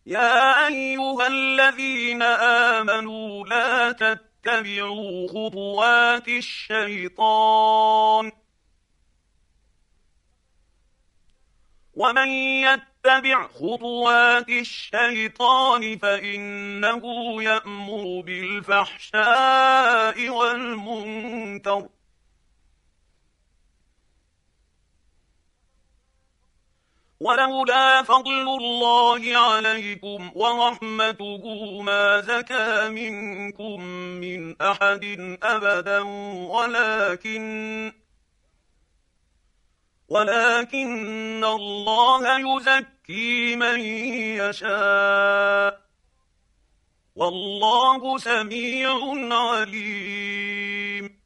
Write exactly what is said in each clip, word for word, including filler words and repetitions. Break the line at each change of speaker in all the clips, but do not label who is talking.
يا أيها الذين آمنوا لا تتبعوا خطوات الشيطان ومن يتبع خطوات الشيطان فإنه يأمر بالفحشاء والمنكر ولولا فضل الله عليكم ورحمته ما زكى منكم من أحد أبدا ولكن ولكن الله يزكي من يشاء والله سميع عليم.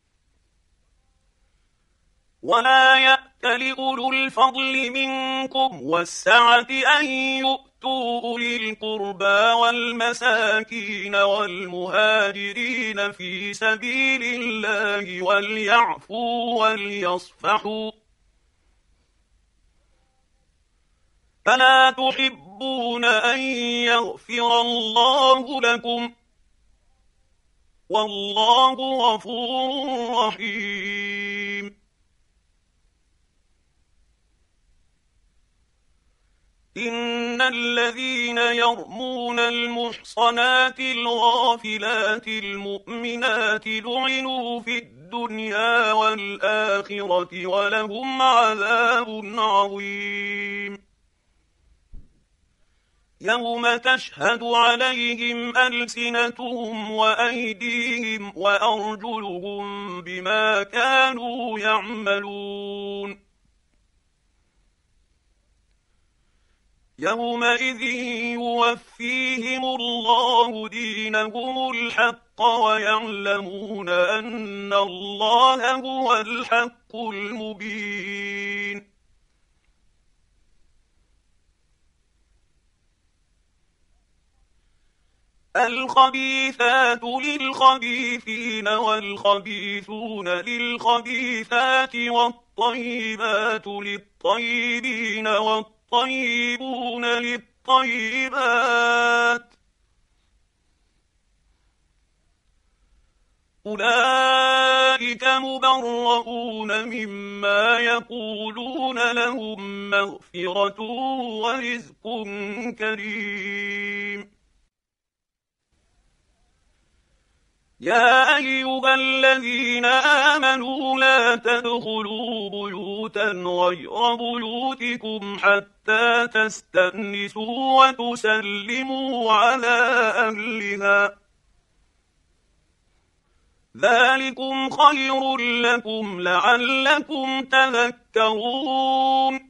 ولا يأتل أولو الفضل منكم والسعة أن يؤتوا أولي القربى والمساكين والمهاجرين في سبيل الله وليعفوا وليصفحوا فلا تحبون أن يغفر الله لكم والله غفور رحيم. إن الذين يرمون المحصنات الغافلات المؤمنات لعنوا في الدنيا والآخرة ولهم عذاب عظيم. يوم تشهد عليهم ألسنتهم وأيديهم وأرجلهم بما كانوا يعملون. يومئذ يوفيهم الله دينهم الحق ويعلمون أن الله هو الحق المبين. الخبيثات للخبيثين والخبيثون للخبيثات والطيبات للطيبين والطيبون للطيبات أولئك مبرؤون مما يقولون لهم مغفرة ورزق كريم. يا أيها الذين آمنوا لا تدخلوا بيوتا غير بيوتكم حتى تستأنسوا وتسلموا على أهلها ذلكم خير لكم لعلكم تذكرون.